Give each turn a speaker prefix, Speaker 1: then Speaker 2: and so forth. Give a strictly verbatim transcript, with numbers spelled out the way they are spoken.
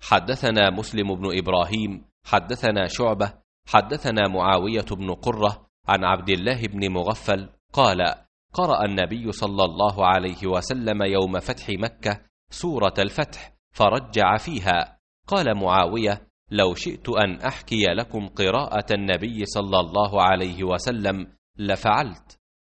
Speaker 1: حدثنا مسلم بن إبراهيم حدثنا شعبة حدثنا معاوية بن قرة عن عبد الله بن مغفل قال: قرأ النبي صلى الله عليه وسلم يوم فتح مكة سورة الفتح فرجع فيها. قال معاوية: لو شئت أن أحكي لكم قراءة النبي صلى الله عليه وسلم لفعلت.